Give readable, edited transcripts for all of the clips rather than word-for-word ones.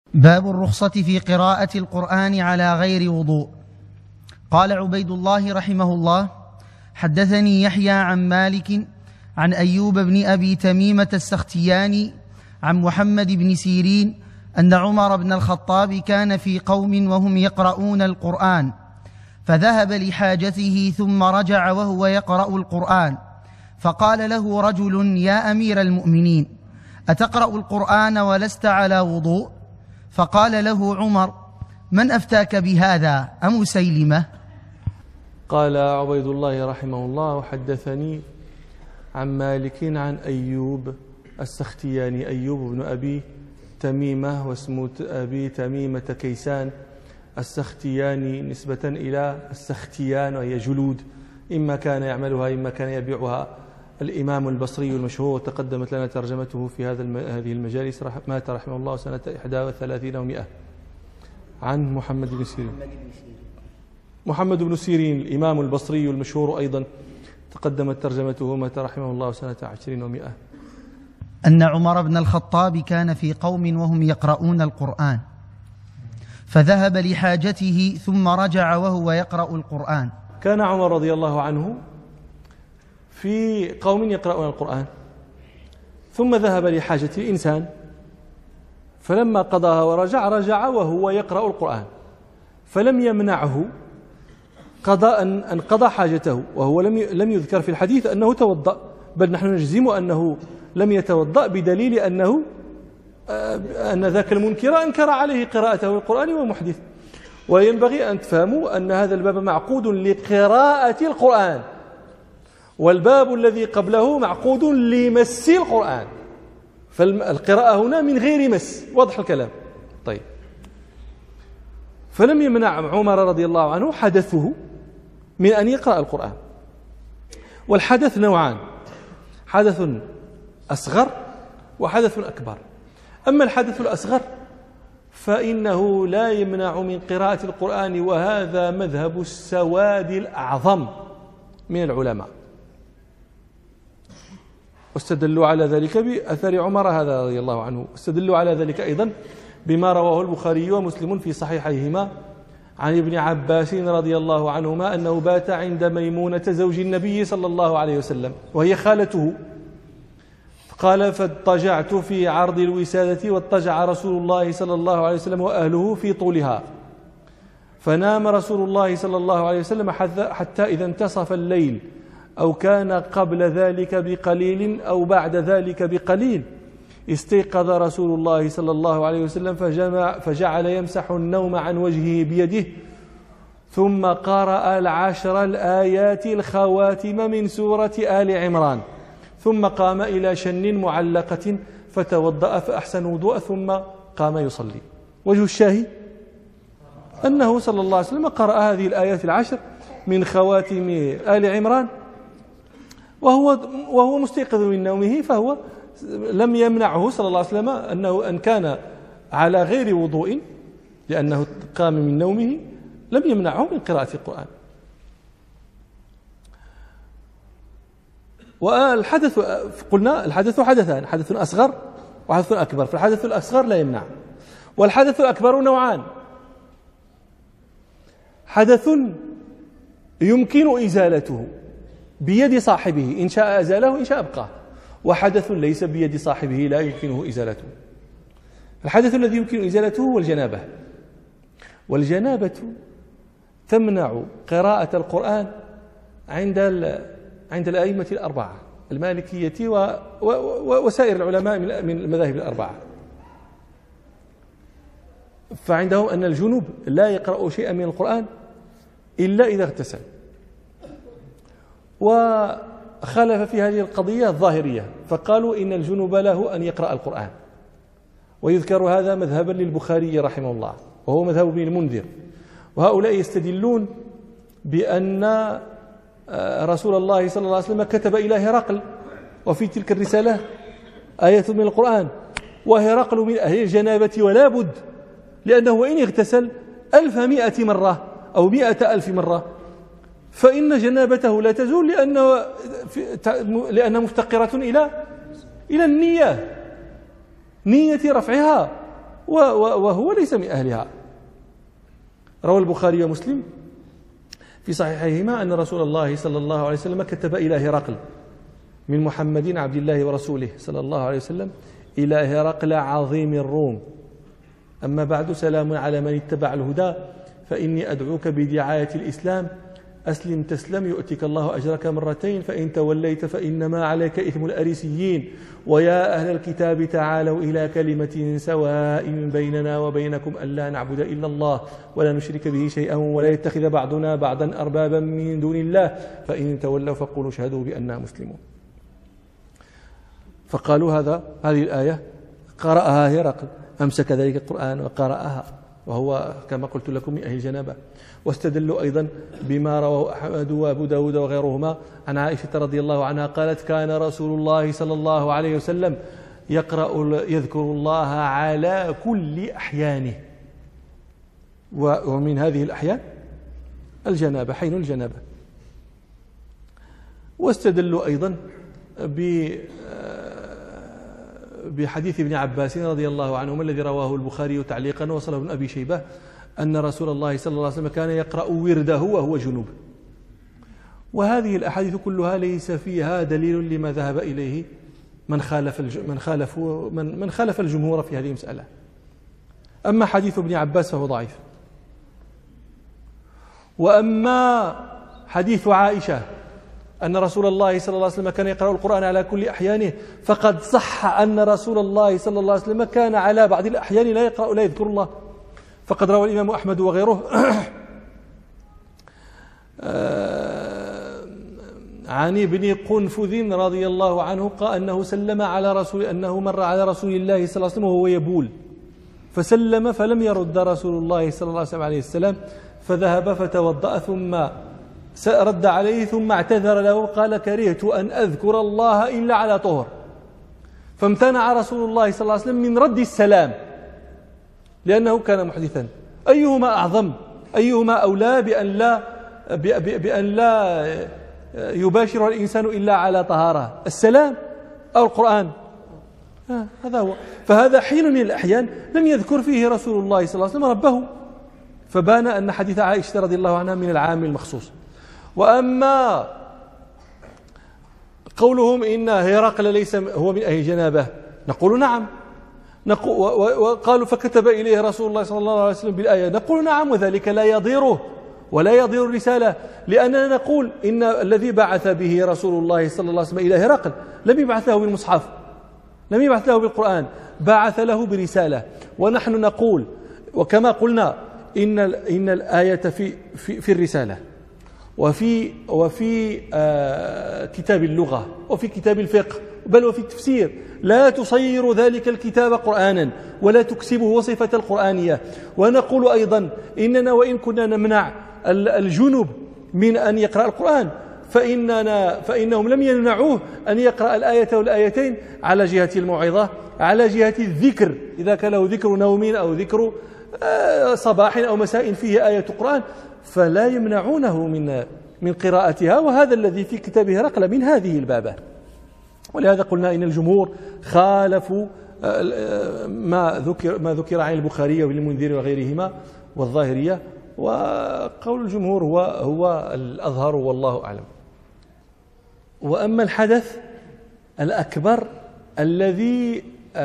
باب الرخصة في قراءة القرآن على غير وضوء. قال عبيد الله رحمه الله: حدثني يحيى عن مالك عن أيوب بن أبي تميمة السختياني عن محمد بن سيرين أن عمر بن الخطاب كان في قوم وهم يقرؤون القرآن، فذهب لحاجته ثم رجع وهو يقرأ القرآن، فقال له رجل: يا أمير المؤمنين، أتقرأ القرآن ولست على وضوء؟ فقال له عمر: من أفتاك بهذا أمسيلمة؟ قال عبيد الله رحمه الله: وحدثني عن مالك عن أيوب السختياني، أيوب بن أبي تميمة، واسم أبي تميمة كيسان السختياني نسبة إلى السختيان، وهي جلود، إما كان يعملها إما كان يبيعها. الإمام البصري المشهور تقدمت لنا ترجمته في هذه المجالس، مات رحمه الله سنة 31 و100. عن محمد بن سيرين الإمام البصري المشهور أيضا تقدمت ترجمته، مات رحمه الله سنة 20 و100. أن عمر بن الخطاب كان في قوم وهم يقرؤون القرآن، فذهب لحاجته ثم رجع وهو يقرأ القرآن. كان عمر رضي الله عنه في قوم يقرؤون القرآن، ثم ذهب لحاجة الإنسان، فلما قضاها رجع وهو يقرأ القرآن، فلم يمنعه قضاء أن قضى حاجته، وهو لم يذكر في الحديث أنه توضأ، بل نحن نجزم أنه لم يتوضأ بدليل أن ذاك المنكر أنكر عليه قراءته القرآن ومحدث. وينبغي أن تفهموا أن هذا الباب معقود لقراءة القرآن، والباب الذي قبله معقود لمس القرآن، فالقراءة هنا من غير مس. واضح الكلام؟ طيب، فلم يمنع عمر رضي الله عنه حدثه من أن يقرأ القرآن. والحدث نوعان: حدث أصغر وحدث أكبر. أما الحدث الأصغر فإنه لا يمنع من قراءة القرآن، وهذا مذهب السواد الأعظم من العلماء، واستدلوا على ذلك بأثر عمر هذا رضي الله عنه. استدلوا على ذلك أيضا بما رواه البخاري ومسلم في صحيحيهما عن ابن عباس رضي الله عنهما أنه بات عند ميمونة زوج النبي صلى الله عليه وسلم وهي خالته، قال: فاضطجعت في عرض الوسادة، واضطجع رسول الله صلى الله عليه وسلم وأهله في طولها، فنام رسول الله صلى الله عليه وسلم حتى إذا انتصف الليل، أو كان قبل ذلك بقليل أو بعد ذلك بقليل، استيقظ رسول الله صلى الله عليه وسلم فجعل يمسح النوم عن وجهه بيده، ثم قرأ 10 الآيات الخواتم من سورة آل عمران، ثم قام إلى شن معلقة فتوضأ فأحسن وضوء، ثم قام يصلي. وجه الشاهد أنه صلى الله عليه وسلم قرأ هذه الآيات 10 من خواتم آل عمران وهو مستيقظ من نومه، فهو لم يمنعه صلى الله عليه وسلم أن كان على غير وضوء لأنه قام من نومه، لم يمنعه من قراءة القرآن. والحدث قلنا الحدث حدثان: حدث أصغر وحدث أكبر، فالحدث الأصغر لا يمنع. والحدث الأكبر نوعان: حدث يمكن إزالته بيد صاحبه، إن شاء أزاله إن شاء أبقاه، وحدث ليس بيد صاحبه لا يمكنه إزالته. الحدث الذي يمكن إزالته هو الجنابة، والجنابة تمنع قراءة القرآن عند الأئمة الأربعة، المالكية وسائر العلماء من المذاهب الأربعة. فعندهم أن الجنوب لا يقرأ شيئا من القرآن إلا إذا اغتسل. وخالف في هذه القضية الظاهرية، فقالوا إن الجنوب له أن يقرأ القرآن، ويذكر هذا مذهبا للبخاري رحمه الله، وهو مذهب ابن المنذر. وهؤلاء يستدلون بأن رسول الله صلى الله عليه وسلم كتب إلى هرقل، وفي تلك الرسالة آية من القرآن، وهرقل من أهل الجنابة ولا بد، لأنه وإن اغتسل 1100 مرة أو 100,000 مرة فإن جنابته لا تزول، لأنها مفتقرة إلى النية، نية رفعها وهو ليس من أهلها. روى البخاري ومسلم في صحيحيهما أن رسول الله صلى الله عليه وسلم كتب إلى هرقل من محمد عبد الله ورسوله صلى الله عليه وسلم إلى هرقل عظيم الروم: أما بعد، سلام على من اتبع الهدى، فإني أدعوك بدعاية الإسلام، أسلم تسلم يؤتك الله أجرك مرتين، فإن توليت فإنما عليك إثم الأريسيين، ويا أهل الكتاب تعالوا إلى كلمة سواء بيننا وبينكم ألا نعبد إلا الله ولا نشرك به شيئا ولا يتخذ بعضنا بعضا أربابا من دون الله، فإن تولوا فقولوا اشهدوا بأننا مسلمون. فقالوا هذه الآية قرأها هرقل، أمسك ذلك القرآن وقرأها، وهو كما قلت لكم من أهل الجنابة. واستدلوا أيضا بما رواه أحمد وأبو داود وغيرهما عن عائشة رضي الله عنها قالت: كان رسول الله صلى الله عليه وسلم يذكر الله على كل أحيانه، ومن هذه الأحيان الجنابة، حين الجنابة. واستدلوا أيضا بحديث ابن عباس رضي الله عنهما الذي رواه البخاري تعليقا وصله ابن أبي شيبة أن رسول الله صلى الله عليه وسلم كان يقرأ ورده وهو جنوب. وهذه الأحاديث كلها ليس فيها دليل لما ذهب إليه من خالف الجمهور في هذه المسألة. أما حديث ابن عباس فهو ضعيف. وأما حديث عائشة أن رسول الله صلى الله عليه وسلم كان يقرأ القرآن على كل أحيانه، فقد صح أن رسول الله صلى الله عليه وسلم كان على بعض الأحيان لا يذكر الله. فقد روى الإمام أحمد وغيره عن ابن قنفذ رضي الله عنه قال أنه سلم على أنه مر على رسول الله صلى الله عليه وسلم وهو يبول، فسلم فلم يرد رسول الله صلى الله عليه وسلم، فذهب فتوضأ ثم رد عليه ثم اعتذر له قال: كرهت أن أذكر الله إلا على طهر. فامتنع رسول الله صلى الله عليه وسلم من رد السلام لأنه كان محدثا. أيهما أعظم؟ أيهما أولى بأن لا يباشر الإنسان إلا على طهارة، السلام أو القرآن؟ هذا هو. فهذا حين من الأحيان لم يذكر فيه رسول الله صلى الله عليه وسلم ربه، فبان أن حديث عائشة رضي الله عنها من العام المخصوص. وأما قولهم إن هرقل ليس هو من أهل جنابه، نقول نعم. وقالوا فكتب إليه رسول الله صلى الله عليه وسلم بالآية، نقول نعم، وذلك لا يضيره ولا يضير الرسالة، لأننا نقول إن الذي بعث به رسول الله صلى الله عليه وسلم إلى هرقل لم يبعث له بالمصحف، لم يبعث له بالقرآن، بعث له برسالة. ونحن نقول وكما قلنا إن الآية في الرسالة وفي كتاب اللغة وفي كتاب الفقه بل وفي التفسير، لا تصير ذلك الكتاب قرآنا ولا تكسبه وصفة القرآنية. ونقول أيضا إننا وإن كنا نمنع الجنب من أن يقرأ القرآن فإنهم لم يمنعوه أن يقرأ الآية والآيتين على جهة الموعظة، على جهة الذكر، إذا كان له ذكر نوم أو ذكر صباح أو مساء فيه آية قرآن، فلا يمنعونه من قراءتها. وهذا الذي في كتاب هرقل من هذه البابة. ولهذا قلنا إن الجمهور خالفوا ما ذكر عن البخاري والمنذر وغيرهما والظاهرية، وقول الجمهور هو الأظهر والله أعلم. وأما الحدث الأكبر الذي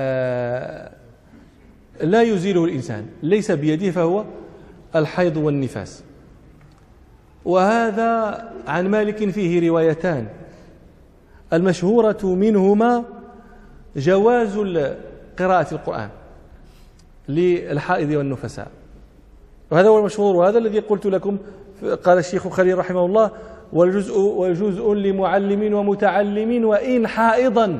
لا يزيله الإنسان ليس بيده فهو الحيض والنفاس. وهذا عن مالك فيه روايتان، المشهورة منهما جواز قراءة القرآن للحائض والنفساء، وهذا هو المشهور، وهذا الذي قلت لكم. قال الشيخ خليل رحمه الله: وجزء لمعلم ومتعلم وإن حائضا،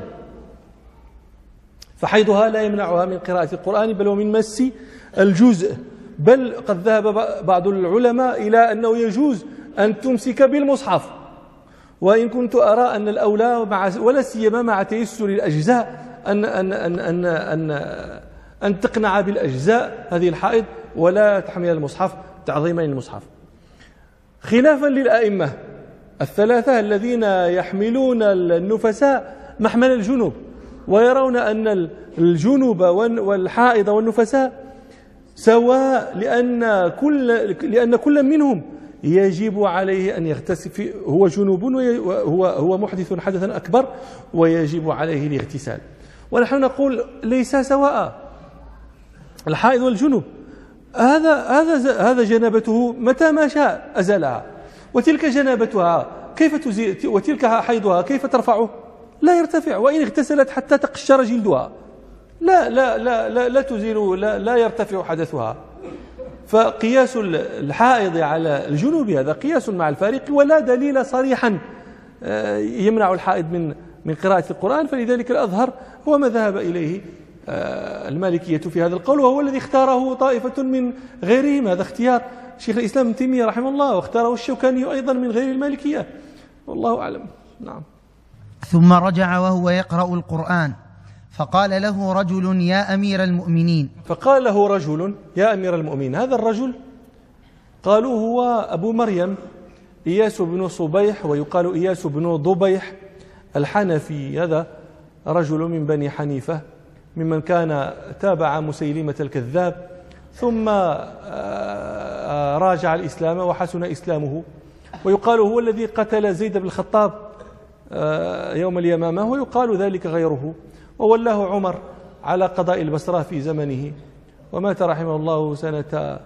فحيضها لا يمنعها من قراءة القرآن بل ومن مس الجزء. بل قد ذهب بعض العلماء إلى أنه يجوز أن تمسك بالمصحف، وإن كنت أرى أن الأولى ولا سيما مع تيسر الأجزاء أن تقنع بالأجزاء هذه الحائض ولا تحمل المصحف تعظيما للمصحف، خلافا للأئمة الثلاثة الذين يحملون النفساء محمل الجنوب، ويرون أن الجنوب والحائض والنفساء سواء لأن كل منهم يجب عليه أن يغتسل، هو جنوب وهو محدث حدثا أكبر ويجب عليه الاغتسال. ونحن نقول ليس سواء، الحائض والجنوب هذا جنابته متى ما شاء أزالها، وتلك جنابتها كيف تزيل، وتلك حيضها كيف ترفعه؟ لا يرتفع، وإن اغتسلت حتى تقشر جلدها لا تزيل، لا يرتفع حدثها. فقياس الحائض على الجنوب هذا قياس مع الفارق، ولا دليل صريحا يمنع الحائض من قراءة القرآن. فلذلك الأظهر هو ما ذهب إليه المالكية في هذا القول، وهو الذي اختاره طائفة من غيرهم. هذا اختيار شيخ الإسلام ابن تيمية رحمه الله، واختاره الشوكاني أيضا من غير المالكية، والله أعلم. نعم. ثم رجع وهو يقرأ القرآن فقال له رجل يا أمير المؤمنين. فقال له رجل يا أمير المؤمنين. هذا الرجل قالوا هو أبو مريم إياس بن صبيح، ويقال إياس بن ضبيح الحنفي. هذا رجل من بني حنيفة، ممن كان تابع مسيلمة الكذاب، ثم راجع الإسلام وحسن إسلامه. ويقال هو الذي قتل زيد بن الخطاب يوم اليمامة، ويقال ذلك غيره. وولاه عمر على قضاء البصرة في زمنه، ومات رحمه الله سنة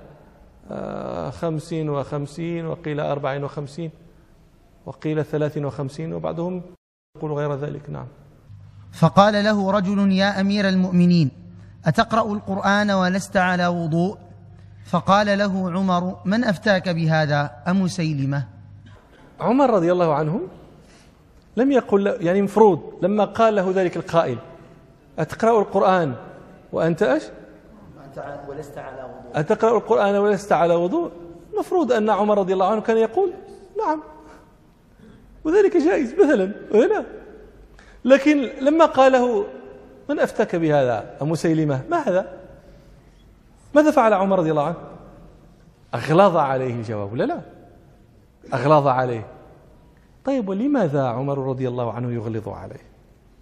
55 وقيل 54 وقيل 53، وبعضهم يقول غير ذلك. نعم. فقال له رجل يا أمير المؤمنين أتقرأ القرآن ولست على وضوء؟ فقال له عمر من أفتاك بهذا أمسيلمة؟ عمر رضي الله عنه لم يقل، يعني مفروض لما قال له ذلك القائل أتقرأ القرآن وأنت ولست على وضوء، أتقرأ القرآن ولست على وضوء، مفروض أن عمر رضي الله عنه كان يقول نعم، وذلك جائز مثلا هنا. لكن لما قاله من أفتك بهذا أمسيلمة، ما هذا؟ ماذا فعل عمر رضي الله عنه؟ أغلظ عليه الجواب، لا أغلظ عليه. طيب ولماذا عمر رضي الله عنه يغلظ عليه؟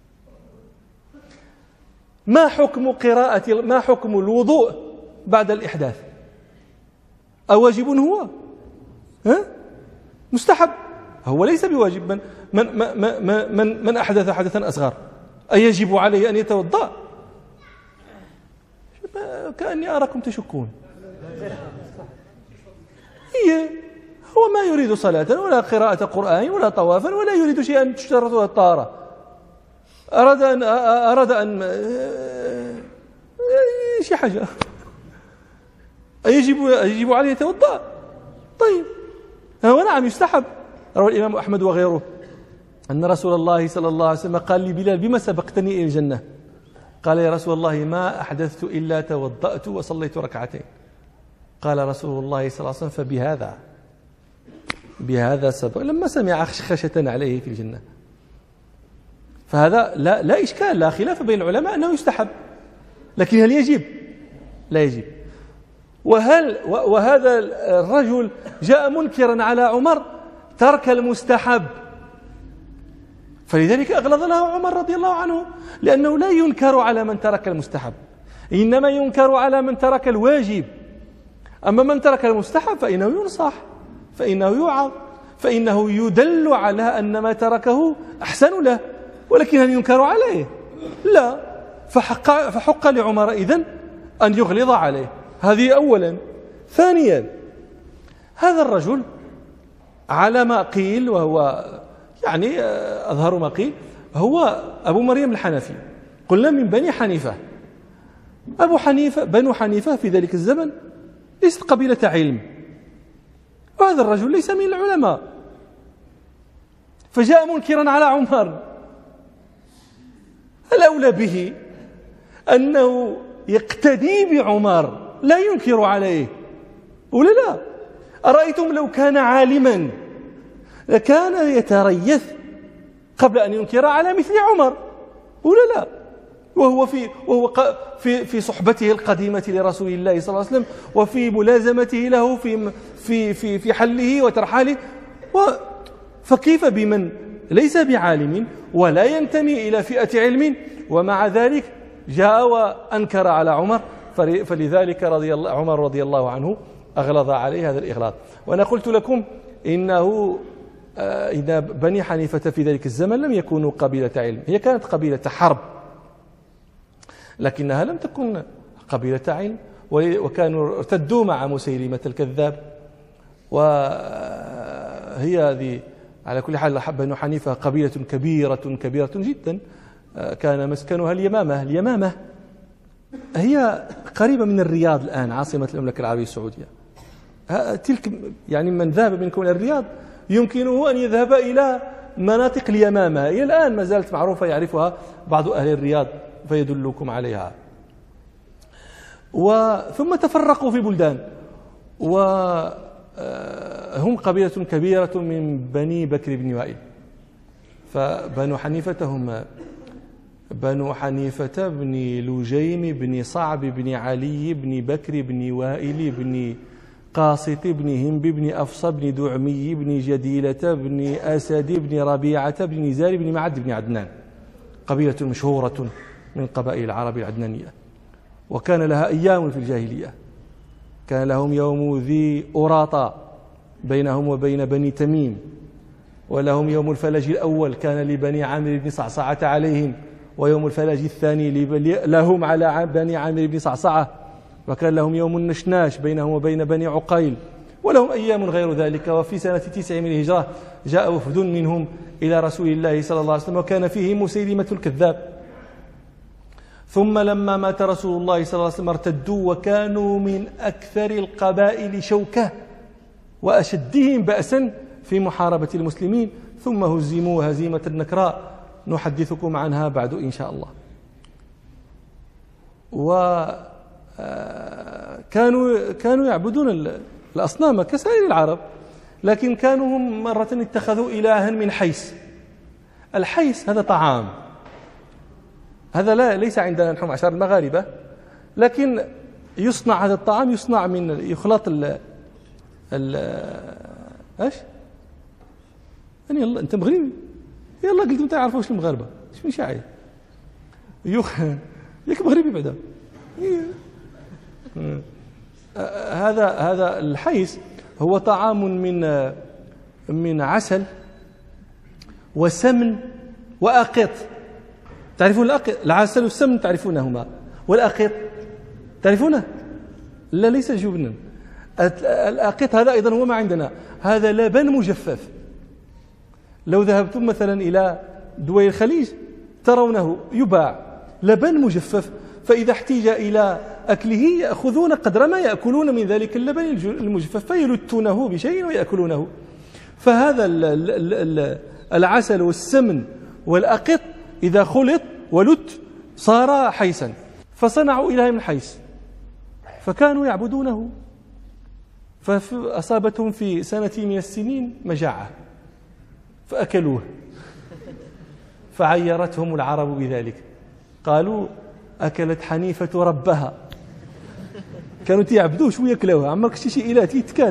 ما حكم الوضوء بعد الإحداث؟ أواجب هو؟ مستحب، هو ليس بواجب. من أحدث حدثا أصغر أيجب عليه أن يتوضأ؟ كأني أراكم تشكون. هو ما يريد صلاة ولا قراءة قرآن ولا طوافا ولا يريد شيئا تشترطه الطهارة. أراد أن شي حاجة يجب عليه يتوضأ. طيب هو نعم يستحب. روى الإمام أحمد وغيره أن رسول الله صلى الله عليه وسلم قال لبلال بما سبقتني إلى الجنة؟ قال يا رسول الله ما أحدثت إلا توضأت وصليت ركعتين. قال رسول الله صلى الله عليه وسلم بهذا سبق، لما سمع خشخشة عليه في الجنة. فهذا لا إشكال، لا خلاف بين العلماء أنه يستحب، لكن هل يجب؟ لا يجب. وهذا الرجل جاء منكرا على عمر ترك المستحب، فلذلك أغلظ له عمر رضي الله عنه، لأنه لا ينكر على من ترك المستحب، إنما ينكر على من ترك الواجب. أما من ترك المستحب فإنه ينصح، فإنه يوعظ، فإنه يدل على أن ما تركه أحسن له. ولكن هل ينكر عليه؟ لا. فحق لعمر إذن أن يغلظ عليه. هذه أولا. ثانيا هذا الرجل على ما قيل، وهو يعني أظهر ما قيل، هو أبو مريم الحنفي، قلنا من بني حنيفة. بنو حنيفة في ذلك الزمن ليست قبيلة علم، وهذا الرجل ليس من العلماء، فجاء منكرا على عمر. الأولى به أنه يقتدي بعمر، لا ينكر عليه، ولا لا؟ أرأيتم لو كان عالما لكان يتريث قبل أن ينكر على مثل عمر، ولا لا؟ وهو في صحبته القديمة لرسول الله صلى الله عليه وسلم، وفي ملازمته له في حله وترحاله. فكيف بمن ليس بعالم ولا ينتمي إلى فئة علم، ومع ذلك جاء وأنكر على عمر؟ فلذلك عمر رضي الله عنه أغلظ عليه هذا الإغلاظ. وأنا قلت لكم إن بني حنيفة في ذلك الزمن لم يكونوا قبيلة علم، هي كانت قبيلة حرب، لكنها لم تكن قبيلة علم، وكانوا ارتدوا مع مسيلمة الكذاب. وهي هذه على كل حال بنو حنيفة قبيلة كبيرة جدا، كان مسكنها اليمامة. اليمامة هي قريبة من الرياض الآن عاصمة المملكة العربية السعودية. تلك يعني من ذهب منكم إلى الرياض يمكنه أن يذهب إلى مناطق اليمامة، هي الآن ما زالت معروفة، يعرفها بعض أهل الرياض فيدلكم عليها. ثم تفرقوا في بلدان، وهم قبيلة كبيرة من بني بكر بن وائل. فبنو حنيفة هم بنو حنيفة بن لجيم بن صعب بن علي بن بكر بن وائل بن قاسط بن هند بن أفص بن دعمي بن جديلة بن أسد بن ربيعة بن نزار بن معد بن عدنان، قبيلة مشهورة من قبائل العرب العدنانية. وكان لها أيام في الجاهلية، كان لهم يوم ذي أراطة بينهم وبين بني تميم، ولهم يوم الفلج الأول كان لبني عامر بن صعصعة عليهم، ويوم الفلج الثاني لهم على بني عامر بن صعصعة، وكان لهم يوم النشناش بينهم وبين بني عقيل، ولهم أيام غير ذلك. وفي سنة 9 من الهجرة جاء وفد منهم إلى رسول الله صلى الله عليه وسلم، وكان فيه مسيلمة الكذاب. ثم لما مات رسول الله صلى الله عليه وسلم ارتدوا، وكانوا من أكثر القبائل شوكة وأشدهم بأسا في محاربة المسلمين، ثم هزموا هزيمة النكراء نحدثكم عنها بعد إن شاء الله. كانوا يعبدون الأصنام كسائر العرب، لكن كانوا هم مرة اتخذوا إلها من حيس. الحيس هذا طعام، هذا ليس عندنا نحن معشر المغاربة، لكن يصنع هذا الطعام، يصنع من يخلط ايش يعني يلا انت مغربي يلا قلت ما تعرفوش المغاربه ايش من شاعر ياك مغربي بعدا. هذا الحيس هو طعام من عسل وسمن وأقط. تعرفون الأقط؟ العسل والسمن تعرفونهما، والأقط تعرفونه؟ لا ليس جبنا. الأقط هذا أيضا هو ما عندنا، هذا لبن مجفف. لو ذهبتم مثلا إلى دول الخليج ترونه يباع لبن مجفف، فإذا احتيج إلى أكله يأخذون قدر ما يأكلون من ذلك اللبن المجفف فيلتونه بشيء ويأكلونه. فهذا العسل والسمن والأقط إذا خلط ولت صار حيسا، فصنعوا إلها من حيس فكانوا يعبدونه. فأصابتهم في سنة من السنين مجاعة فأكلوه، فعيرتهم العرب بذلك، قالوا أكلت حنيفة ربها. كانوا يعبدوه شو يأكلوها، عمرك شي إله يتكال.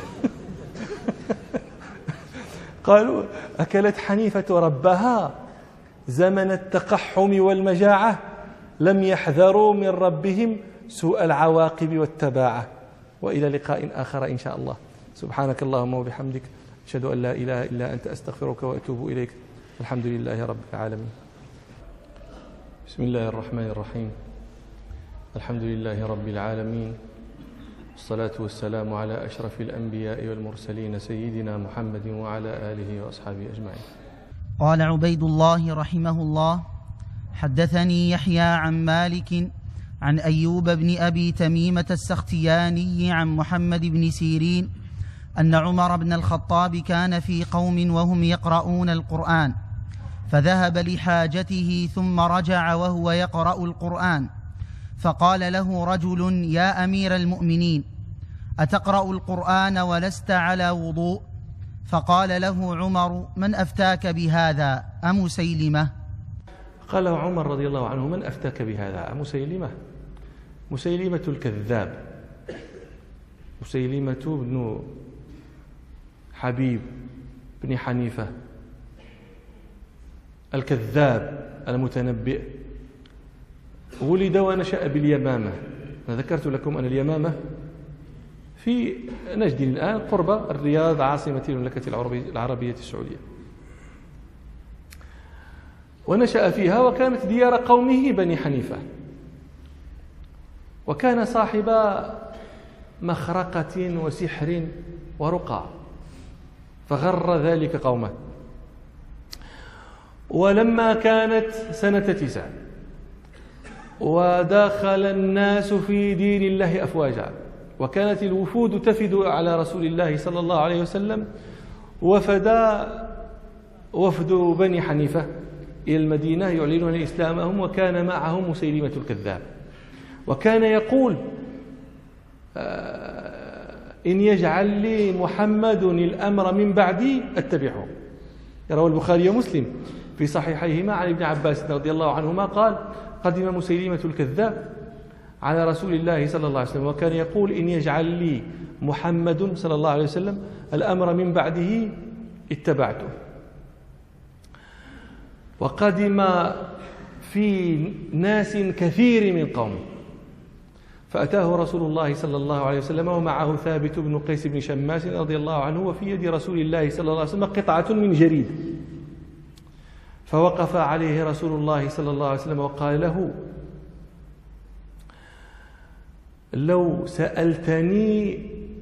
قالوا أكلت حنيفة ربها زمن التقحم والمجاعة، لم يحذروا من ربهم سوء العواقب والتباعة. وإلى لقاء آخر إن شاء الله. سبحانك اللهم وبحمدك، أشهد أن لا إله إلا أنت، أستغفرك وأتوب إليك. الحمد لله رب العالمين. بسم الله الرحمن الرحيم. الحمد لله رب العالمين، والصلاة والسلام على أشرف الأنبياء والمرسلين سيدنا محمد وعلى آله وأصحابه أجمعين. قال عبيد الله رحمه الله: حدثني يحيى عن مالك عن أيوب بن أبي تميمة السختياني عن محمد بن سيرين أن عمر بن الخطاب كان في قوم وهم يقرؤون القرآن، فذهب لحاجته ثم رجع وهو يقرأ القرآن، فقال له رجل: يا أمير المؤمنين، أتقرأ القرآن ولست على وضوء؟ فقال له عمر: من أفتاك بهذا أمسيلمة؟ قال له عمر رضي الله عنه: من أفتاك بهذا أمسيلمة؟ مسيلمة الكذاب، مسيلمة بن حبيب بن حنيفة الكذاب المتنبئ، ولد ونشأ باليمامة، أنا ذكرت لكم أن اليمامة في نجد الآن قرب الرياض عاصمة المملكة العربية السعودية، ونشأ فيها وكانت ديار قومه بني حنيفة، وكان صاحب مخرقة وسحر ورقى فغر ذلك قومه. ولما كانت سنة 9 ودخل الناس في دين الله أفواجا، وكانت الوفود تفد على رسول الله صلى الله عليه وسلم، وفد بني حنيفة إلى المدينة يعلنون إسلامهم، وكان معهم مسيلمة الكذاب، وكان يقول إن يجعل لي محمد الأمر من بعدي أتبعه. روى البخاري ومسلم في صحيحيهما عن ابن عباس رضي الله عنهما قال: قدم مسيلمة الكذاب على رسول الله صلى الله عليه وسلم، وكان يقول إن يجعل لي محمد صلى الله عليه وسلم الأمر من بعده اتبعته. وقدم في ناس كثير من قومه، فأتاه رسول الله صلى الله عليه وسلم ومعه ثابت بن قيس بن شماس رضي الله عنه، وفي يد رسول الله صلى الله عليه وسلم قطعة من جريد، فوقف عليه رسول الله صلى الله عليه وسلم وقال له: لو سألتني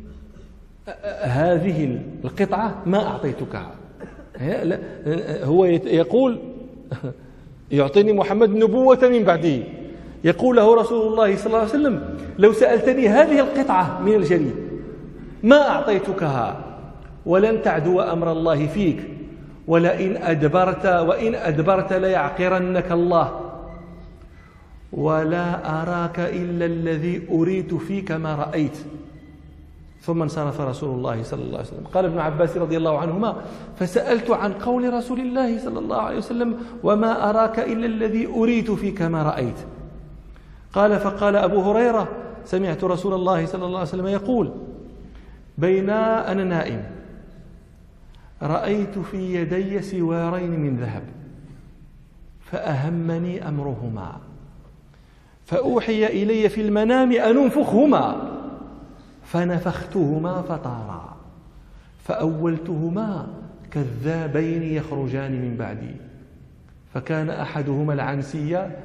هذه القطعة ما أعطيتكها. هو يقول يعطيني محمد نبوة من بعده، يقول له رسول الله صلى الله عليه وسلم: لو سألتني هذه القطعة من الجريد ما أعطيتكها، ولن تعدو أمر الله فيك، وإن أدبرت ليعقرنك الله، ولا أراك إلا الذي أريد فيك ما رأيت. ثم انصرف رسول الله صلى الله عليه وسلم. قال ابن عباس رضي الله عنهما: فسألت عن قول رسول الله صلى الله عليه وسلم: وما أراك إلا الذي أريد فيك ما رأيت. قال: فقال أبو هريرة: سمعت رسول الله صلى الله عليه وسلم يقول: بين أنا نائم رأيت في يدي سوارين من ذهب، فأهمني أمرهما، فأوحي إلي في المنام أن أنفخهما، فنفختهما فطارا، فأولتهما كذابين يخرجان من بعدي، فكان أحدهما العنسية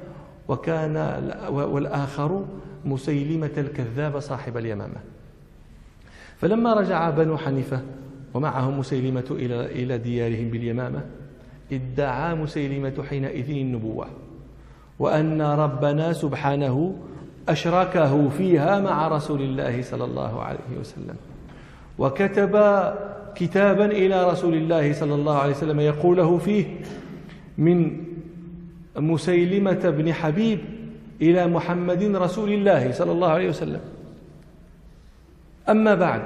والآخر مسيلمة الكذاب صاحب اليمامة. فلما رجع بنو حنيفة ومعهم مسيلمة إلى ديارهم باليمامة، ادعى مسيلمة حينئذ النبوة، وأن ربنا سبحانه أشركه فيها مع رسول الله صلى الله عليه وسلم، وكتب كتابا إلى رسول الله صلى الله عليه وسلم يقوله فيه: من مسيلمة بن حبيب إلى محمد رسول الله صلى الله عليه وسلم. أما بعد،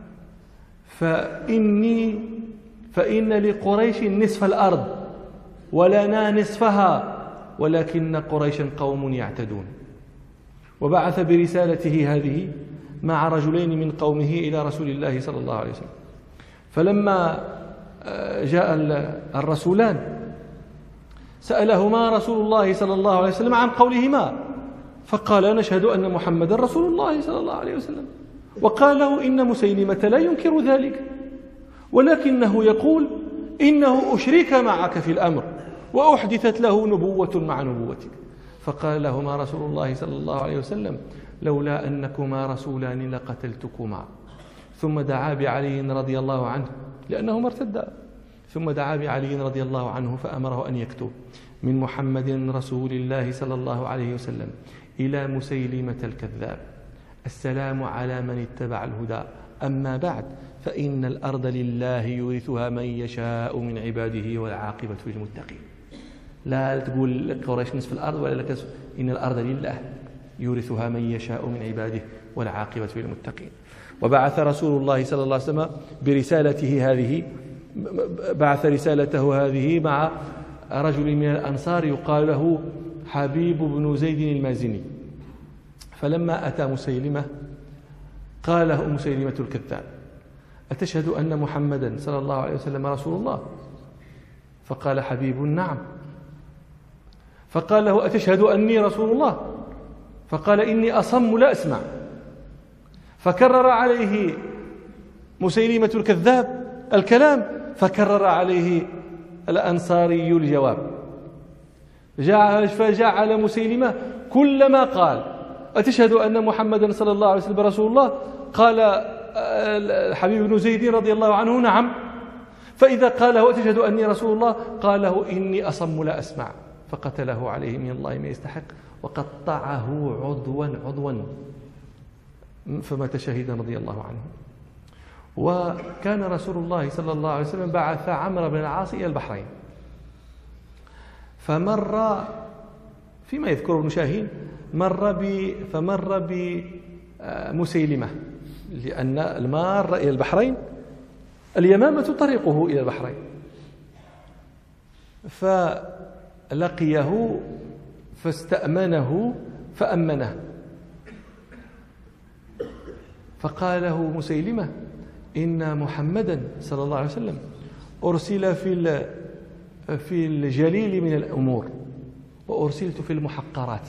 فإن لقريش نصف الأرض ولنا نصفها، ولكن قريشا قوم يعتدون. وبعث برسالته هذه مع رجلين من قومه إلى رسول الله صلى الله عليه وسلم. فلما جاء الرسولان سألهما رسول الله صلى الله عليه وسلم عن قولهما، فقال: نشهد أن محمد رسول الله صلى الله عليه وسلم. وقال له: إن مسيلمة لا ينكر ذلك، ولكنه يقول إنه أشرك معك في الأمر، وأحدثت له نبوة مع نبوتك. فقال لهما رسول الله صلى الله عليه وسلم: لولا أنكما رسولان لقتلتكما. ثم دعا بعلي رضي الله عنه لأنهما ارتدا، ثم دعا بعلي رضي الله عنه فأمره أن يكتب: من محمد رسول الله صلى الله عليه وسلم إلى مسيلمة الكذاب، السلام على من اتبع الهدى، أما بعد، فإن الأرض لله يورثها من يشاء من عباده والعاقبة للمتقين. لا تقول قريش نصف الأرض ولا لك، إن الأرض لله يورثها من يشاء من عباده والعاقبة للمتقين. وبعث رسول الله صلى الله عليه وسلم برسالته هذه، بعث رسالته هذه مع رجل من الأنصار يقال له حبيب بن زيد المازني. فلما أتى مسيلمة قال له مسيلمة الكذاب: أتشهد أن محمدا صلى الله عليه وسلم رسول الله؟ فقال حبيب: نعم. فقال له: أتشهد أني رسول الله؟ فقال إني أصم لا أسمع، فكرر عليه مسيلمة الكذاب الكلام، فكرر عليه الأنصاري الجواب. فجعل مسيلمة كلما قال أتشهد أن محمدا صلى الله عليه وسلم رسول الله، قال الحبيب بن زيد رضي الله عنه نعم، فإذا قاله أتشهد أني رسول الله قال له إني أصم لا أسمع، فقتله عليه من الله ما يستحق وقطعه عضوا عضوا، فمات شهيدا رضي الله عنه. وكان رسول الله صلى الله عليه وسلم بعث عمرو بن العاص إلى البحرين، فمر فيما يذكر ابن شاهين فمر بمسيلمة، لأن المار إلى البحرين اليمامة طريقه إلى البحرين، فلقيه فاستأمنه فأمنه، فقال له مسيلمة إن محمدا صلى الله عليه وسلم أرسل في الجليل من الأمور وأرسلت في المحقرات.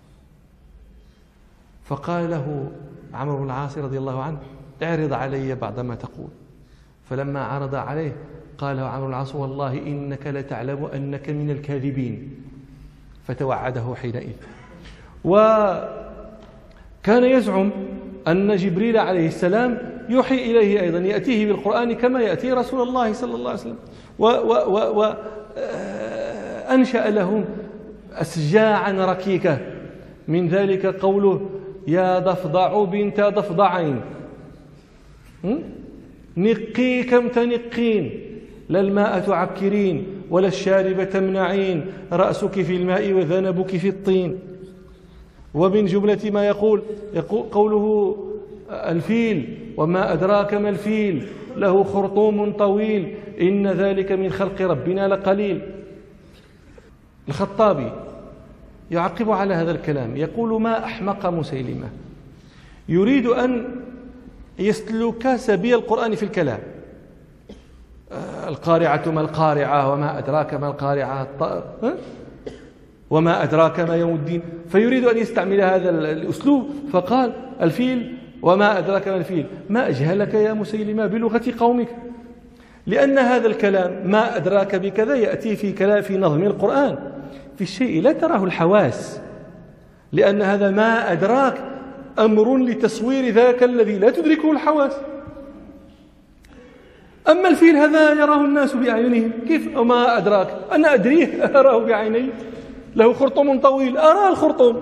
فقال له عمرو بن العاص رضي الله عنه اعرض علي بعد ما تقول، فلما عرض عليه قال له عمرو بن العاص والله إنك لتعلم أنك من الكاذبين، فتوعده حينئذ. وكان يزعم أن جبريل عليه السلام يوحي إليه أيضا، يأتيه بالقرآن كما يأتي رسول الله صلى الله عليه وسلم، وأنشأ لهم أسجاعا ركيكة، من ذلك قوله يا ضفدع بنت ضفدعين نقي كم تنقين، لا الماء تعكرين ولا الشارب تمنعين، رأسك في الماء وذنبك في الطين. ومن جملة ما يقول قوله الفيل وما أدراك ما الفيل له خرطوم طويل إن ذلك من خلق ربنا لقليل. الخطابي يعقب على هذا الكلام يقول ما أحمق مسيلمة، يريد أن يسلك سبيل القرآن في الكلام، القارعة ما القارعة وما أدراك ما القارعة وما أدراك ما يوم الدين، فيريد أن يستعمل هذا الأسلوب، فقال الفيل وما أدراك ما الفيل. ما أجهلك يا مسيلمة بلغة قومك، لأن هذا الكلام ما أدراك بكذا يأتي في كلام في نظم القرآن في الشيء لا تراه الحواس، لأن هذا ما أدراك أمر لتصوير ذاك الذي لا تدركه الحواس. أما الفيل هذا يراه الناس بأعينهم، كيف وما أدراك؟ أنا أدريه أراه بعيني، له خرطوم طويل أرى الخرطوم.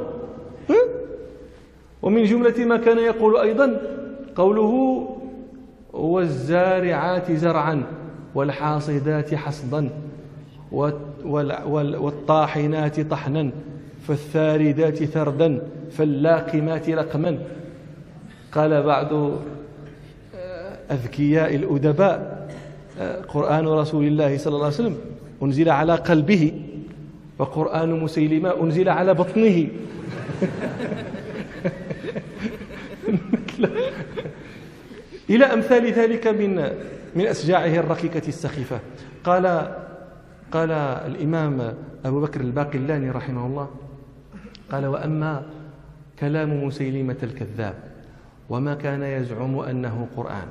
ومن جملة ما كان يقول أيضا قوله والزارعات زرعا والحاصدات حصدا والطاحنات طحنا فالثاردات ثردا فاللاقمات لقما. قال بعض أذكياء الأدباء قرآن رسول الله صلى الله عليه وسلم أنزل على قلبه، وقرآن مسيلمة أنزل على بطنه. إلى أمثال ذلك من أسجاعه الرقيقة السخيفة. قال الإمام أبو بكر الباقلاني رحمه الله قال وأما كلام مسيلمة الكذاب وما كان يزعم أنه قرآن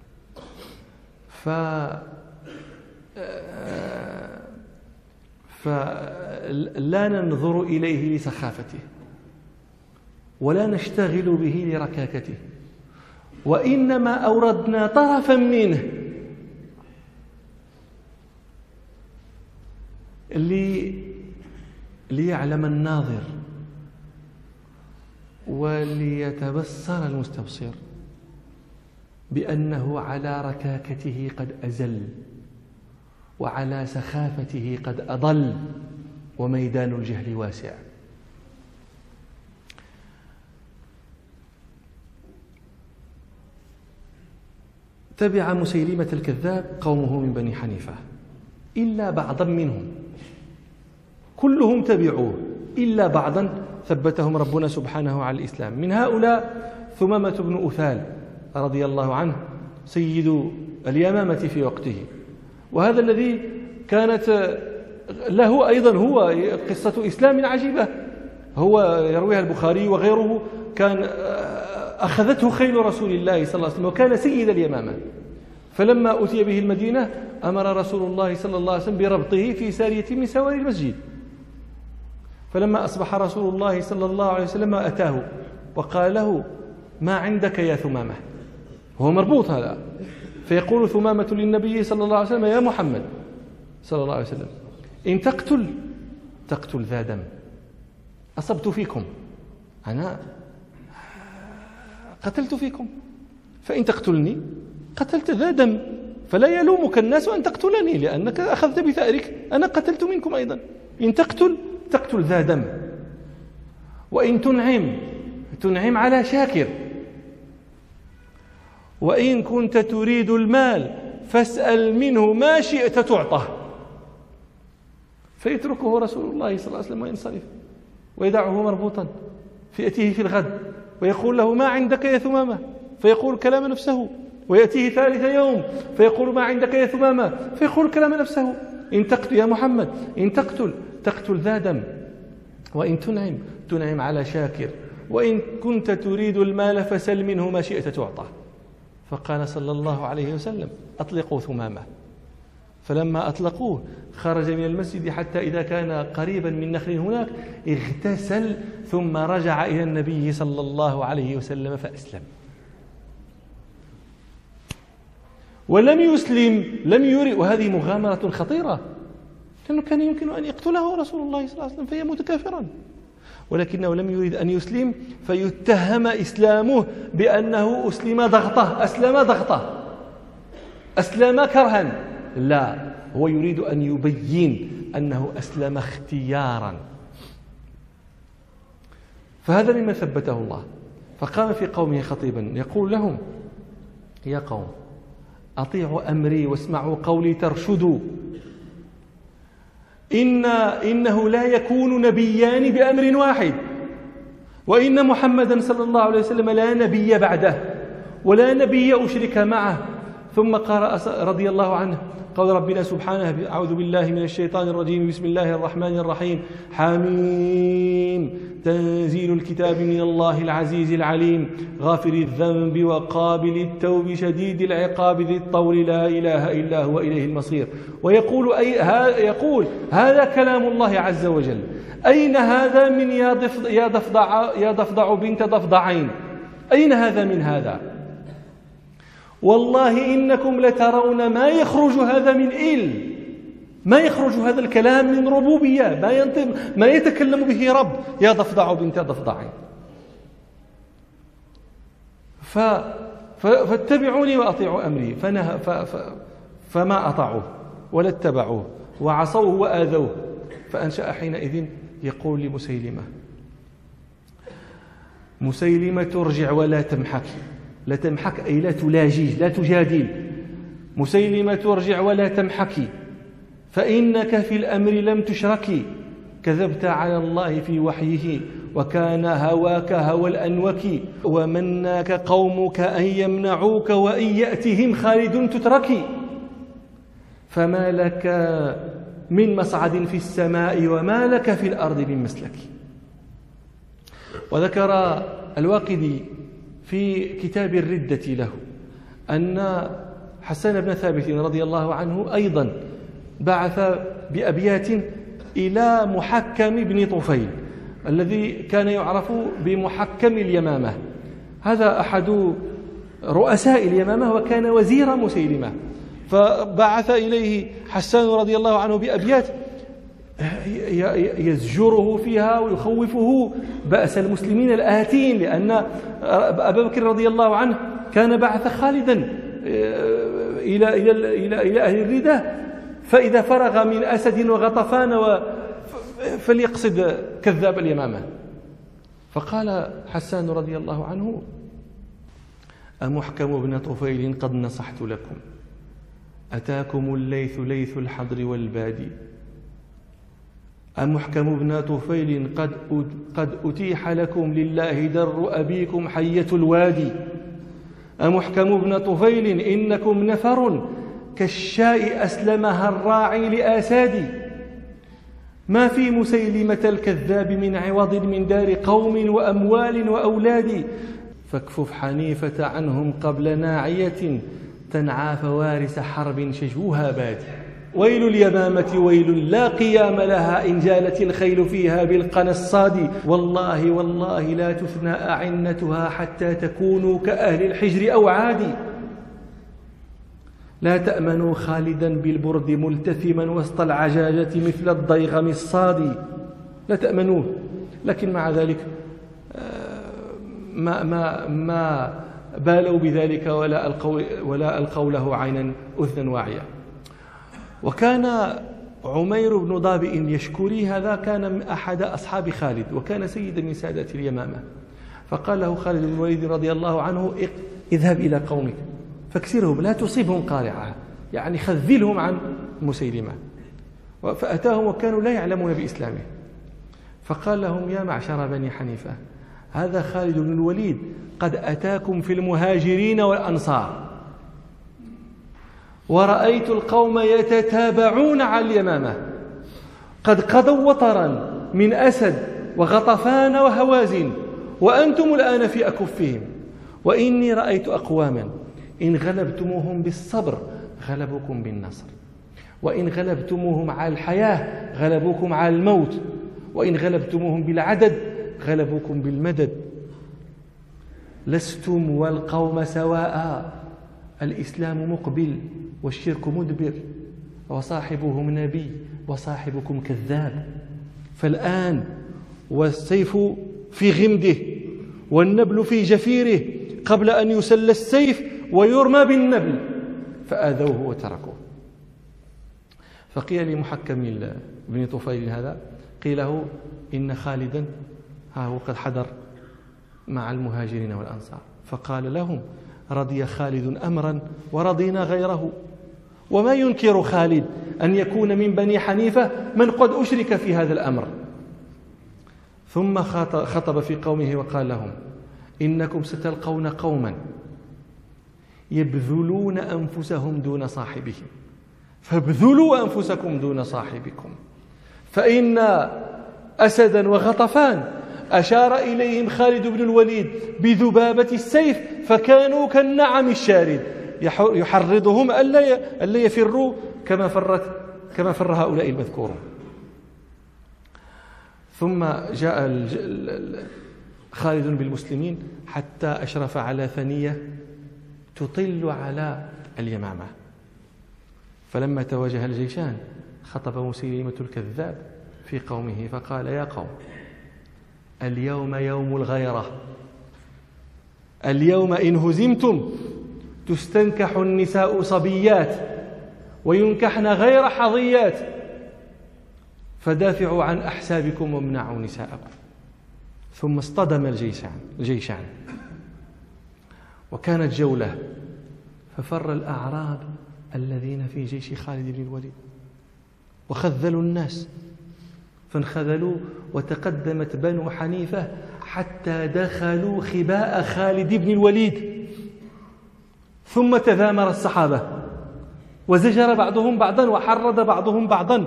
فلا ننظر إليه لسخافته ولا نشتغل به لركاكته، وإنما أوردنا طرفا منه ليعلم الناظر وليتبصر المستبصر بأنه على ركاكته قد أزل وعلى سخافته قد أضل وميدان الجهل واسع. تبع مسيلمة الكذاب قومه من بني حنيفة إلا بعضا منهم، كلهم تبعوه إلا بعضا ثبتهم ربنا سبحانه على الإسلام. من هؤلاء ثمامة بن أثال رضي الله عنه سيد اليمامة في وقته، وهذا الذي كانت له أيضا هو قصة إسلام عجيبة. هو يرويها البخاري وغيره، كان أخذته خيل رسول الله صلى الله عليه وسلم وكان سيد اليمامة، فلما أتي به المدينة أمر رسول الله صلى الله عليه وسلم بربطه في سارية من سواري المسجد. فلما أصبح رسول الله صلى الله عليه وسلم أتاه وقال له: ما عندك يا ثمامة؟ هو مربوط هذا. فيقول ثمامة للنبي صلى الله عليه وسلم: يا محمد صلى الله عليه وسلم، إن تقتل ذا دم أصبت فيكم، أنا قتلت فيكم، فإن تقتلني قتلت ذا دم، فلا يلومك الناس أن تقتلني لأنك أخذت بثأرك، أنا قتلت منكم أيضا. إن تقتل ذا دم، وإن تنعم على شاكر، وإن كنت تريد المال فاسأل منه ما شئت تعطه. فيتركه رسول الله صلى الله عليه وسلم وينصرف ويدعه مربوطا. فيأتيه في الغد ويقول له: ما عندك يا ثمامة؟ فيقول كلام نفسه. ويأتيه ثالث يوم فيقول: ما عندك يا ثمامة؟ فيقول كلام نفسه. إن تقتل يا محمد، إن تقتل ذا دم، وإن تنعم على شاكر، وإن كنت تريد المال فسل منه ما شئت تعطى. فقال صلى الله عليه وسلم: أطلقوا ثمامة. فلما أطلقوه خرج من المسجد حتى إذا كان قريبا من نخل هناك اغتسل، ثم رجع إلى النبي صلى الله عليه وسلم فأسلم. ولم يسلم، لم يرد، وهذه مغامرة خطيرة، لأنه كان يمكن أن يقتله رسول الله صلى الله عليه وسلم فيموت كافرا، ولكنه لم يريد أن يسلم فيتهم إسلامه بأنه أسلم كرها. لا، هو يريد أن يبين أنه أسلم اختيارا. فهذا مما ثبته الله. فقام في قومه خطيبا يقول لهم: يا قوم، أطيعوا أمري واسمعوا قولي ترشدوا. إنه لا يكون نبيان بأمر واحد، وإن محمدا صلى الله عليه وسلم لا نبي بعده ولا نبي أشرك معه. ثم قرأ رضي الله عنه قول ربنا سبحانه: أعوذ بالله من الشيطان الرجيم، بسم الله الرحمن الرحيم، حميم، تنزيل الكتاب من الله العزيز العليم، غافر الذنب وقابل التوب شديد العقاب ذي الطول، لا إله إلا هو إليه المصير. ويقول هذا كلام الله عز وجل. أين هذا من يا ضفدع بنت ضفدعين؟ أين هذا من هذا؟ والله إنكم لترون ما يخرج هذا من ما يخرج هذا الكلام من ربوبية، ما يتكلم به رب، يا ضفدع بنت ضفدعين. فاتبعوني وأطيعوا أمري. فما أطاعوه ولا اتبعوه وعصوه وآذوه. فأنشأ حينئذ يقول لمسيلمة: ارجع ولا تمحك. لا تمحك أي لا تلاجيج، لا تجادل. مسيلمة: ارجع ولا تمحكي، فإنك في الأمر لم تشركي، كذبت على الله في وحيه، وكان هواك هوى الأنوك، ومناك قومك أن يمنعوك، وإن يأتهم خالد تتركي، فما لك من مصعد في السماء وما لك في الأرض من مسلك. وذكر الواقدي في كتاب الردة له أن حسان بن ثابت رضي الله عنه أيضا بعث بأبيات إلى محكم بن طفيل الذي كان يعرف بمحكم اليمامة. هذا أحد رؤساء اليمامة وكان وزير مسيلمة. فبعث إليه حسان رضي الله عنه بأبيات يزجره فيها ويخوفه بأس المسلمين الآتين، لأن أبا بكر رضي الله عنه كان بعث خالدا إلى أهل الردة، فإذا فرغ من أسد وغطفان فليقصد كذاب اليمامة. فقال حسان رضي الله عنه: أمحكم بن طفيل قد نصحت لكم، أتاكم الليث ليث الحضر والبادي، أمحكم بن طفيل قد أتيح لكم لله در أبيكم حية الوادي، أمحكم بن طفيل إنكم نفر كالشاء أسلمها الراعي لآسادي، ما في مسيلمة الكذاب من عوض من دار قوم وأموال وأولاد فاكفف حنيفة عنهم قبل ناعية تنعى فوارس حرب شجوها باد ويل اليمامة ويل لا قيام لها إن جالت الخيل فيها بالقنا الصاد والله والله لا تثنى أعنتها حتى تكونوا كأهل الحجر أو عاد لا تأمنوا خالدا بالبرد ملتثما وسط العجاجة مثل الضيغم الصادي لا تأمنوه لكن مع ذلك ما بالوا بذلك ولا ألقوا له عينا أذنا واعية. وكان عمير بن ضابئ يشكري هذا كان أحد أصحاب خالد وكان سيدا من سادة اليمامة فقال له خالد بن الوليد رضي الله عنه اذهب إلى قومك فاكسرهم لا تصيبهم قارعة يعني خذلهم عن مسيلمة. فأتاهم وكانوا لا يعلمون بإسلامه فقال لهم يا معشر بني حنيفة هذا خالد بن الوليد قد أتاكم في المهاجرين والأنصار ورأيت القوم يتتابعون على اليمامة قد قضوا وطرا من أسد وغطفان وهوازن وأنتم الآن في أكفهم وإني رأيت أقواما إن غلبتموهم بالصبر غلبوكم بالنصر وإن غلبتموهم على الحياة غلبوكم على الموت وإن غلبتموهم بالعدد غلبوكم بالمدد لستم والقوم سواء الإسلام مقبل والشرك مدبر وصاحبهم نبي وصاحبكم كذاب فالآن والسيف في غمده والنبل في جفيره قبل أن يسل السيف ويرمى بالنبل فآذوه وتركوه. فقيل لمحكم بن طفيل هذا قيل له إن خالدا ها هو قد حضر مع المهاجرين والأنصار فقال لهم رضي خالد أمرا ورضينا غيره وما ينكر خالد أن يكون من بني حنيفة من قد أشرك في هذا الأمر. ثم خطب في قومه وقال لهم إنكم ستلقون قوما يبذلون أنفسهم دون صاحبهم فابذلوا أنفسكم دون صاحبكم فإن أسدا وغطفان أشار إليهم خالد بن الوليد بذبابة السيف فكانوا كالنعم الشارد يحرضهم ألا يفروا كما فر هؤلاء المذكورون. ثم جاء خالد بالمسلمين حتى أشرف على ثنية تطل على اليمامة فلما تواجه الجيشان خطب مسيلمة الكذاب في قومه فقال يا قوم اليوم يوم الغيرة اليوم إن هزمتم تستنكح النساء صبيات وينكحن غير حظيات فدافعوا عن أحسابكم وامنعوا نساءكم. ثم اصطدم الجيشان وكانت جولة ففر الأعراب الذين في جيش خالد بن الوليد وخذلوا الناس فانخذلوا وتقدمت بنو حنيفة حتى دخلوا خباء خالد بن الوليد ثم تذامر الصحابة وزجر بعضهم بعضا وحرض بعضهم بعضا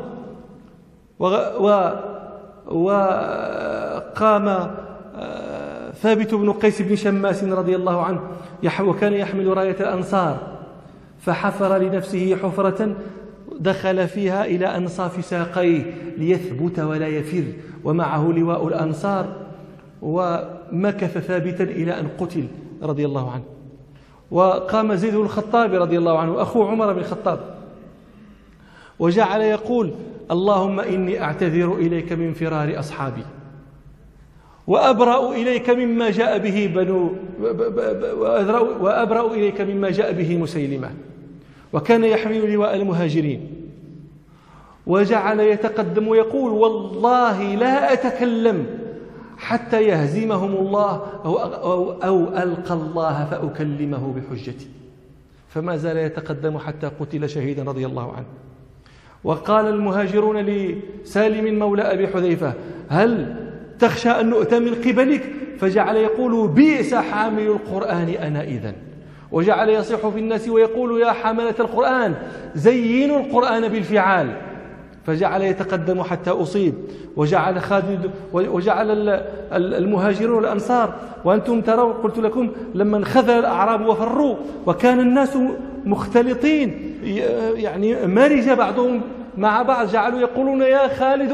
وقام ثابت بن قيس بن شماس رضي الله عنه وكان يحمل راية الأنصار فحفر لنفسه حفرة دخل فيها إلى أنصاف ساقيه ليثبت ولا يفر ومعه لواء الأنصار ومكث ثابتا إلى أن قتل رضي الله عنه. وقام زيد بن الخطاب رضي الله عنه أخو عمر بن الخطاب وجعل يقول اللهم إني أعتذر إليك من فرار أصحابي وأبرأ إليك مما جاء به وأبرأ إليك مما جاء به مسيلمة. وكان يحمل لواء المهاجرين وجعل يتقدم ويقول والله لا أتكلم حتى يهزمهم الله أو ألقى الله فأكلمه بحجتي فما زال يتقدم حتى قتل شهيدا رضي الله عنه. وقال المهاجرون لسالم مولى أبي حذيفة هل تخشى أن نؤتى من قبلك فجعل يقول بئس حامل القرآن أنا إذن وجعل يصيح في الناس ويقول يا حملة القرآن زينوا القرآن بالفعال فجعل يتقدم حتى أصيب، وجعل خالد وجعل المهاجرون والأنصار. وأنتم ترون قلت لكم لما انخذل الأعراب وفروا وكان الناس مختلطين، يعني مرج بعضهم مع بعض، جعلوا يقولون يا خالد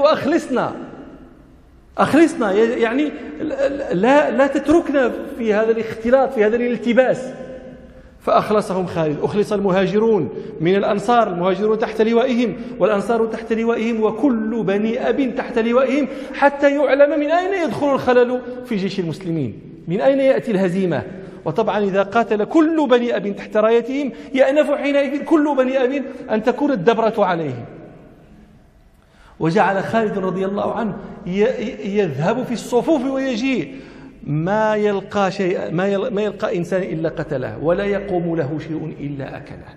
أخلصنا، يعني لا تتركنا في هذا الاختلاط، في هذا الالتباس. فأخلصهم خالد. أخلص المهاجرون من الأنصار، المهاجرون تحت لوائهم والأنصار تحت لوائهم وكل بني أب تحت لوائهم، حتى يعلم من أين يدخل الخلل في جيش المسلمين، من أين يأتي الهزيمة. وطبعا إذا قاتل كل بني أب تحت رايتهم يأنف حينئذ كل بني أب أن تكون الدبرة عليهم. وجعل خالد رضي الله عنه يذهب في الصفوف ويجيء، ما يلقى إنسان إلا قتله، ولا يقوم له شيء إلا أكله.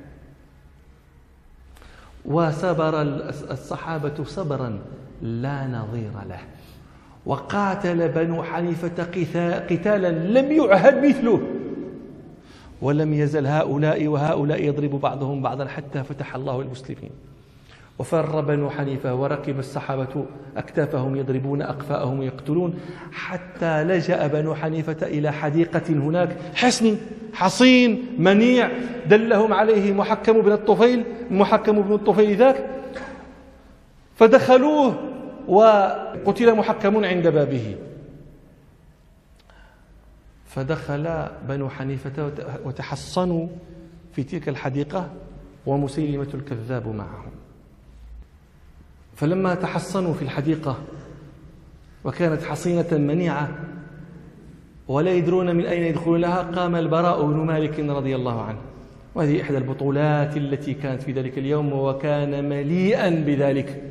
وصبر الصحابة صبرا لا نظير له، وقاتل بنو حنيفة قتالا لم يعهد مثله، ولم يزل هؤلاء وهؤلاء يضرب بعضهم بعضا حتى فتح الله المسلمين. وفر بنو حنيفة وركب الصحابة أكتافهم يضربون أقفاءهم يقتلون، حتى لجأ بنو حنيفة إلى حديقة هناك، حصين منيع دلهم عليه محكم بن الطفيل ذاك، فدخلوه وقتل محكم عند بابه. فدخل بنو حنيفة وتحصنوا في تلك الحديقة ومسيلمة الكذاب معهم. فلما تحصنوا في الحديقة وكانت حصينة منيعة ولا يدرون من أين يدخلون لها، قام البراء بن مالك رضي الله عنه، وهذه إحدى البطولات التي كانت في ذلك اليوم وكان مليئا بذلك.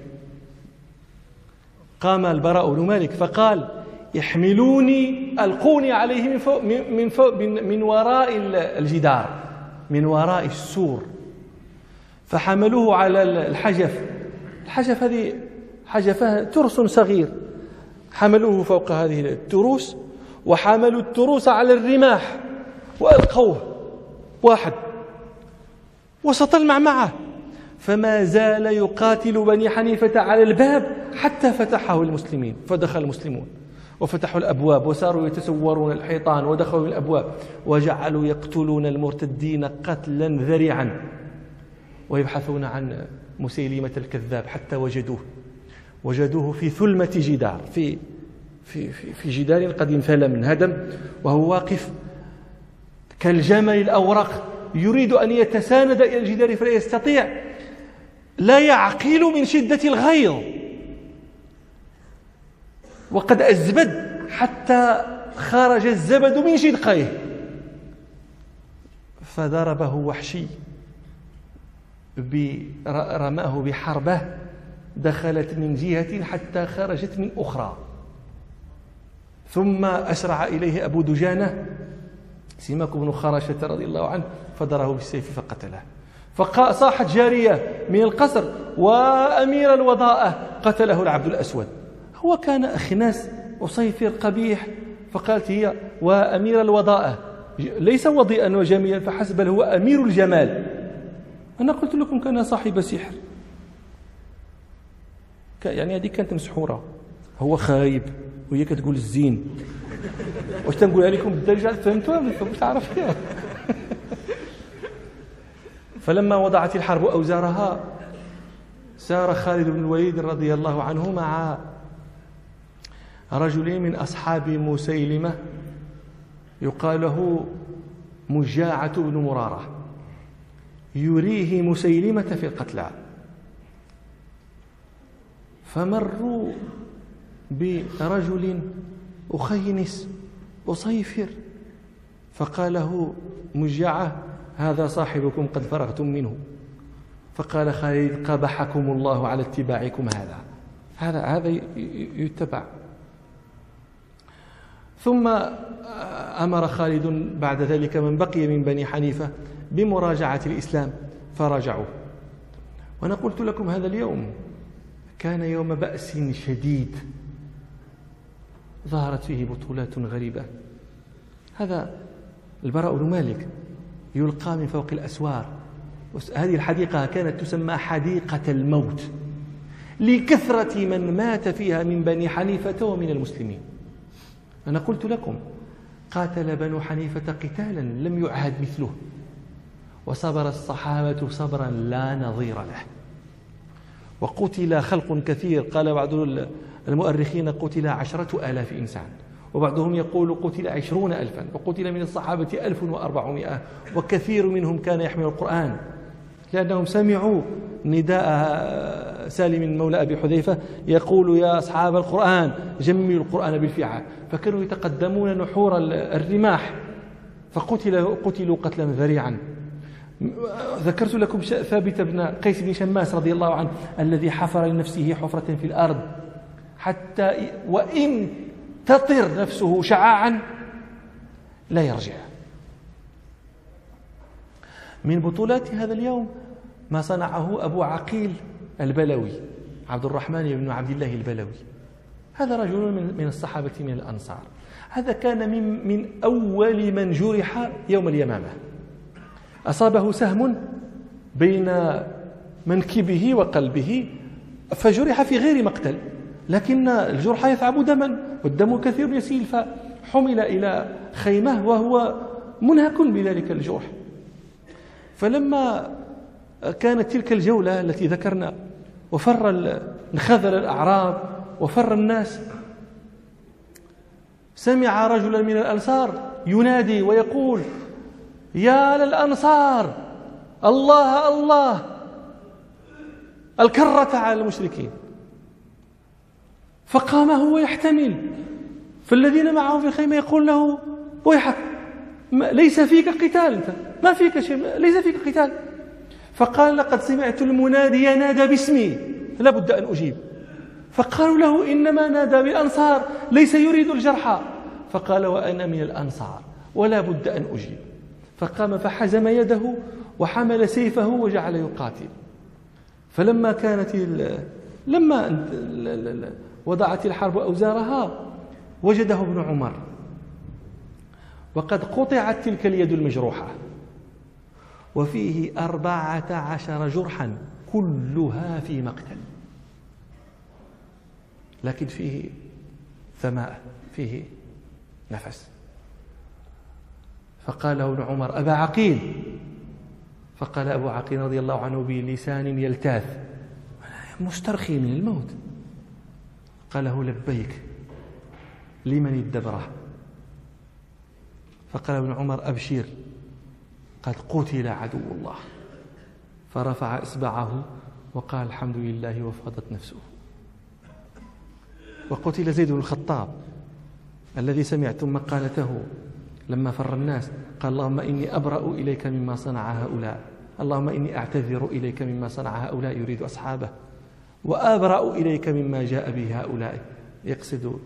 قام البراء بن مالك فقال: احملوني، ألقوني عليه من وراء الجدار، من وراء السور. فحملوه على الحجف هذه حجفها ترس صغير، حملوه فوق هذه التروس، وحملوا التروس على الرماح وألقوه واحد وسط المعمعة، فما زال يقاتل بني حنيفة على الباب حتى فتحه المسلمين. فدخل المسلمون وفتحوا الأبواب وساروا يتسورون الحيطان ودخلوا الأبواب وجعلوا يقتلون المرتدين قتلا ذريعا، ويبحثون عن مسيلمة الكذاب حتى وجدوه في ثلمة جدار، في جدار قد انثلم انهدم، وهو واقف كالجمل الأورق يريد أن يتساند إلى الجدار فلا يستطيع، لا يعقل من شدة الغيظ، وقد أزبد حتى خرج الزبد من شدقيه. فضربه وحشي، رماه بحربة دخلت من جهة حتى خرجت من أخرى، ثم أسرع إليه أبو دجانة سماك بن خرشة رضي الله عنه فضربه بالسيف فقتله. فصاحت جارية من القصر: وأمير الوضاءة قتله العبد الأسود. هو كان أخناس وصيفر قبيح، فقالت هي: وأمير الوضاءة، ليس وضيئا وجميلا فحسب، بل هو أمير الجمال. أنا قلت لكم كان صاحب سحر، يعني هذه كانت مسحورة، هو خايب وهي كتقول الزين. واش تنقولها لكم بالدرجة؟ فهمتوها ولا تعرفيها؟ فلما وضعت الحرب أوزارها سار خالد بن الوليد رضي الله عنه مع رجل من أصحاب مسيلمة يقال له مجاعة بن مرارة، يريه مسيلمة في القتلى. فمروا برجل أخينس أصيفر، فقال له مجاعة: هذا صاحبكم قد فرغتم منه. فقال خالد: قبحكم الله على اتباعكم هذا يتبع. ثم أمر خالد بعد ذلك من بقي من بني حنيفة بمراجعة الإسلام فرجعوا. وأنا قلت لكم هذا اليوم كان يوم بأس شديد، ظهرت فيه بطولات غريبة. هذا البراء بن مالك يلقى من فوق الأسوار. هذه الحديقة كانت تسمى حديقة الموت، لكثرة من مات فيها من بني حنيفة ومن المسلمين. أنا قلت لكم قاتل بنو حنيفة قتالا لم يعهد مثله، وصبر الصحابة صبرا لا نظير له، وقتل خلق كثير. قال بعض المؤرخين قتل 10,000 إنسان، وبعضهم يقول قتل 20,000، وقتل من الصحابة 1400، وكثير منهم كان يحمل القرآن، لأنهم سمعوا نداء سالم مولى أبي حذيفة يقول يا أصحاب القرآن جملوا القرآن بالفعال، فكانوا يتقدمون نحور الرماح، فقتلوا قتلا ذريعا. ذكرت لكم ثابت بن قيس بن شماس رضي الله عنه الذي حفر لنفسه حفرة في الأرض حتى وإن تطر نفسه شعاعا لا يرجع. من بطولات هذا اليوم ما صنعه أبو عقيل البلوي، عبد الرحمن بن عبد الله البلوي. هذا رجل من الصحابة من الأنصار، هذا كان من أول من جرح يوم اليمامة. أصابه سهم بين منكبه وقلبه فجرح في غير مقتل، لكن الجرح يثعب دما والدم كثير يسيل، فحمل إلى خيمة وهو منهك بذلك الجرح. فلما كانت تلك الجولة التي ذكرنا انخذل الأعراب وفر الناس، سمع رجلا من الأنصار ينادي ويقول يا للأنصار الله الله، الكرة على المشركين. فقام هو يحتمل، فالذين معه في الخيمة يقول له ويحك ليس فيك قتال، أنت ما فيك شيء، ليس فيك قتال. فقال لقد سمعت المنادي ينادى باسمي لا بد أن أجيب. فقالوا له إنما نادى بالأنصار ليس يريد الجرحى. فقال وأنا من الأنصار ولا بد أن أجيب. فقام فحزم يده وحمل سيفه وجعل يقاتل. فلما لما وضعت الحرب أوزارها وجده ابن عمر وقد قطعت تلك اليد المجروحة وفيه 14 جرحا كلها في مقتل، لكن فيه ثماء، فيه نفس. فقال ابن عمر أبا عقيل، فقال أبو عقيل رضي الله عنه بلسان يلتاث مسترخي من الموت، قال له لبيك لمن الدبرة؟ فقال ابن عمر أبشر قد قتل عدو الله. فرفع إصبعه وقال الحمد لله وفاضت نفسه. وقتل زيد بن الخطاب الذي سمعتم مقالته لما فر الناس، قال اللهم إني أبرأ إليك مما صنع هؤلاء، اللهم إني أعتذر إليك مما صنع هؤلاء، يريد أصحابه، وأبرأ إليك مما جاء به هؤلاء، يقصد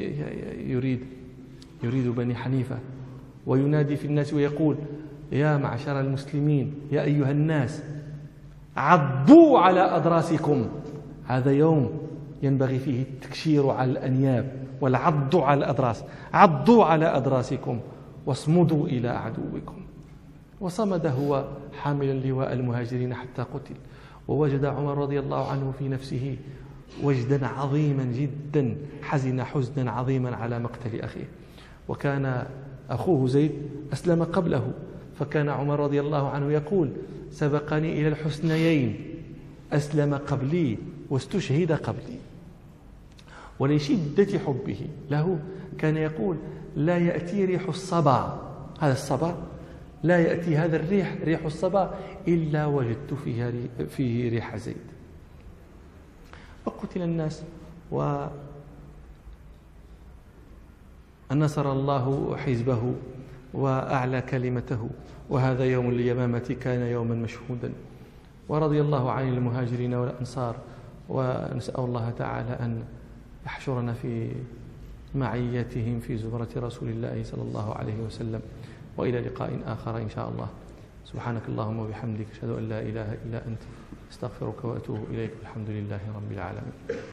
يريد بني حنيفة. وينادي في الناس ويقول يا معشر المسلمين يا أيها الناس عضوا على أضراسكم، هذا يوم ينبغي فيه التكشير على الأنياب والعض على الأضراس، عضوا على أضراسكم واصمدوا إلى عدوكم. وصمد هو حاملا لواء المهاجرين حتى قتل. ووجد عمر رضي الله عنه في نفسه وجدا عظيما جدا، حزن حزنا عظيما على مقتل أخيه. وكان أخوه زيد أسلم قبله، فكان عمر رضي الله عنه يقول سبقني إلى الحسنيين، أسلم قبلي واستشهد قبلي. ولشدة حبه له كان يقول لا يأتي ريح الصبا، هذا الصبا لا يأتي هذا الريح، ريح الصبا، إلا وجدت فيه ريح زيد. وقتل الناس ونصر الله حزبه وأعلى كلمته، وهذا يوم اليمامة كان يوما مشهودا. ورضي الله عن المهاجرين والأنصار، ونسأل الله تعالى أن يحشرنا في معيتهم في زمرة رسول الله صلى الله عليه وسلم. وإلى لقاء آخر إن شاء الله. سبحانك اللهم وبحمدك، أشهد أن لا إله إلا أنت، استغفرك وأتوب إليك. الحمد لله رب العالمين.